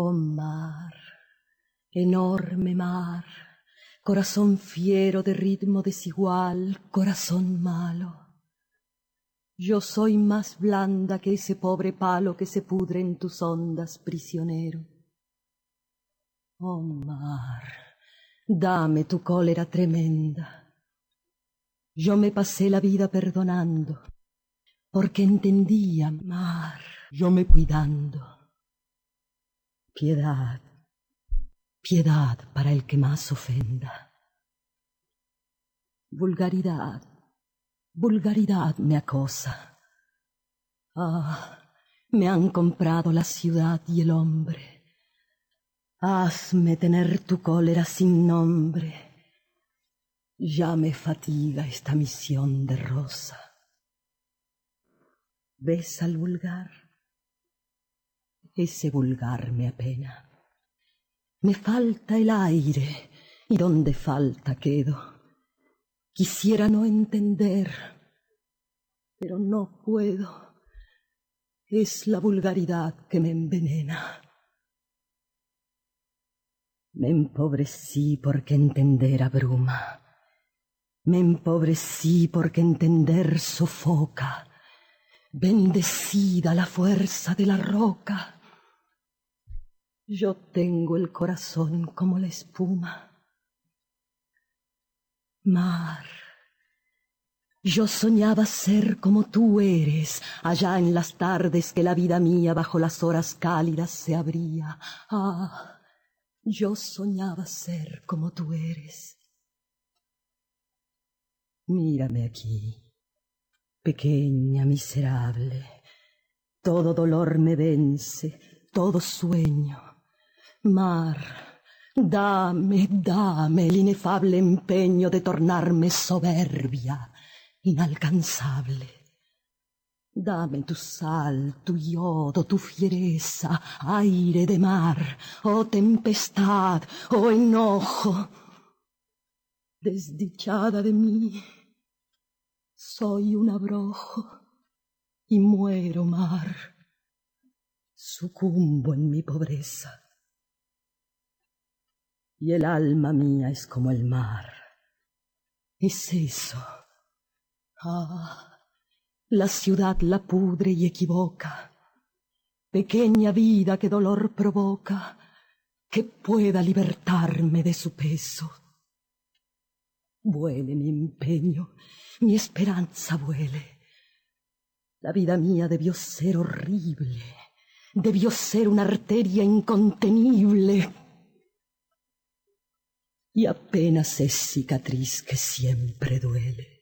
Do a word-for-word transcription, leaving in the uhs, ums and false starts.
Oh mar, enorme mar, corazón fiero de ritmo desigual, corazón malo. Yo soy más blanda que ese pobre palo que se pudre en tus ondas, prisionero. Oh mar, dame tu cólera tremenda. Yo me pasé la vida perdonando, porque entendía, mar, yo me cuidando. Piedad, piedad para el que más ofenda. Vulgaridad, vulgaridad me acosa. Ah, me han comprado la ciudad y el hombre. Hazme tener tu cólera sin nombre. Ya me fatiga esta misión de rosa. ¿Ves al vulgar? Ese vulgar me apena. Me falta el aire, y donde falta quedo. Quisiera no entender, pero no puedo. Es la vulgaridad que me envenena. Me empobrecí porque entender abruma. Me empobrecí porque entender sofoca. Bendecida la fuerza de la roca. Yo tengo el corazón como la espuma. Mar, yo soñaba ser como tú eres, allá en las tardes que la vida mía bajo las horas cálidas se abría. Ah, yo soñaba ser como tú eres. Mírame aquí, pequeña, miserable. Todo dolor me vence, todo sueño. Mar, dame, dame el inefable empeño de tornarme soberbia, inalcanzable. Dame tu sal, tu yodo, tu fiereza, aire de mar, oh tempestad, oh enojo. Desdichada de mí, soy un abrojo y muero, mar, sucumbo en mi pobreza. Y el alma mía es como el mar. Es eso. Ah, la ciudad la pudre y equivoca. Pequeña vida que dolor provoca, que pueda libertarme de su peso. Vuele mi empeño, mi esperanza vuele. La vida mía debió ser horrible, debió ser una arteria incontenible. Y apenas es cicatriz que siempre duele.